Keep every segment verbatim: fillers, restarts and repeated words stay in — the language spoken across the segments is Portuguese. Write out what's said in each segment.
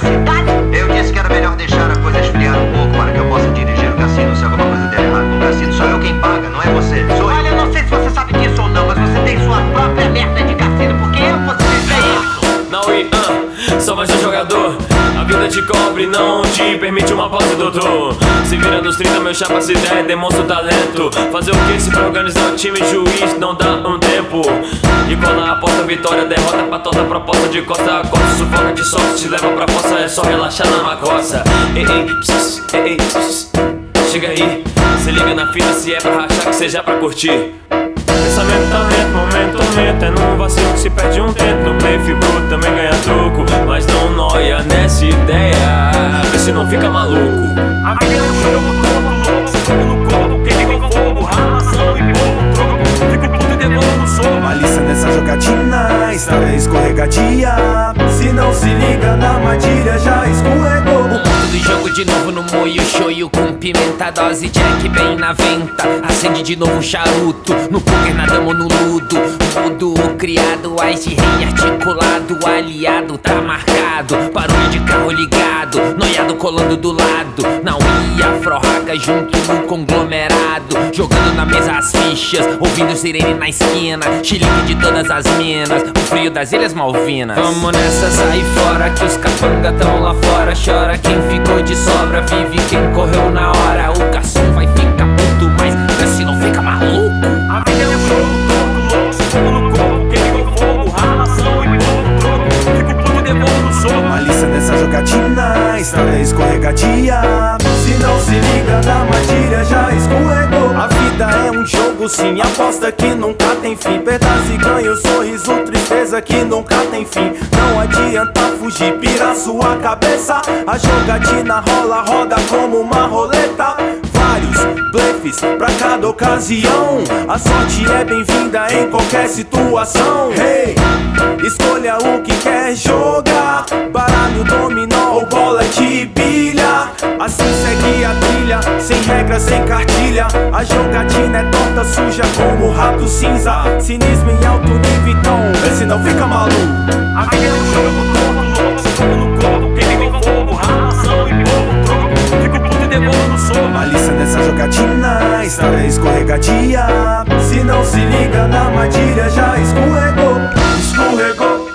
cidade? Eu disse que era melhor deixar a coisa esfriar um pouco para que eu possa dirigir o cassino se alguma coisa der errado no cassino. Sou eu quem paga, não é você. Sou eu. Olha, eu não sei se você sabe disso ou não, mas você tem sua própria merda de cassino, porque eu posso dizer isso. Não, e ah, só mais um jogador. A vida te cobre, não te permite uma pausa, doutor. Se vira nos trinta, meu chapa se der, demonstra o talento. Fazer o que se pra organizar o time, juiz não dá um tempo. E cola a aposta, vitória, derrota pra toda proposta. De costa a costa, sufoca de sorte, te leva pra força. É só relaxar na macossa. Ei, ei, pss, ei, ei, pss. Chega aí, se liga na fila, se é pra rachar que seja pra curtir. Pensamento lento, momento lento, é num vacilo que se perde um tempo. No play fibro também ganha troco, mas não noia nessa ideia, vê se não fica maluco. A vida é um jogo todo louco, fogo no corpo, queima com fogo, ralação e pouco troco. Fico puto e devolvo no soco. Malícia nessa jogatina, estrada escorregadia. Se não se liga na armadilha, já escorregou. O ponto do jogo de novo no moio, shoyu com pimenta, dose Jack bem na venta. Acende de novo o charuto, no poker nadamos no ludo. Mudo criado, ás de rei articulado. Aliado tá marcado, barulho de carro ligado. Noiado colando do lado, não ia frorraca junto no conglomerado. Jogando na mesa as fichas, ouvindo sirene na esquina. Chilique de todas as minas, o frio das Ilhas Malvinas. Vamos nessa, sai fora que os capanga tão lá fora. Chora quem ficou de sobra, vive quem correu na hora. O garçom vai ficar puto, mas vê se não fica maluco. A vida é um jogo todo louco, fogo no corpo, queima com fogo, ralação e pouco troco. Fico puto e devolvo no soco. Malícia nessa jogatina, estrada escorregadia. Se não se liga na armadilha, já escorregou. A vida é um jogo sim, aposta que nunca tem fim. Perdas e ganhos, sorriso, tristeza que nunca tem fim. Não adianta fugir, pira sua cabeça. A jogatina rola, roda como uma roleta. Vários blefes pra cada ocasião. A sorte é bem-vinda em qualquer situação. Hey, escolha o que quer jogar. Baralho, dominó ou bola de bilha. Assim segue a trilha, sem regra, sem cartilha. A jogatina é torta, suja como rato cinza. Cinismo em alto nível, então vê se não fica maluco. A vida é um jogo todo louco, fogo no corpo, queima com fogo, ralação e pouco troco. Fico puto e devolvo no soco. Malícia nessa jogatina, estrada escorregadia. Se não se liga na armadilha, já escorregou. Escorregou,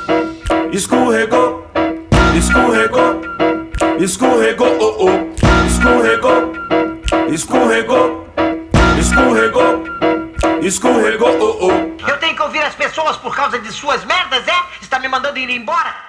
escorregou, escorregou, escorregou, oh, oh. Escorregou, escorregou, escorregou, escorregou, oh, oh. Eu tenho que ouvir as pessoas por causa de suas merdas, é? Está me mandando ir embora?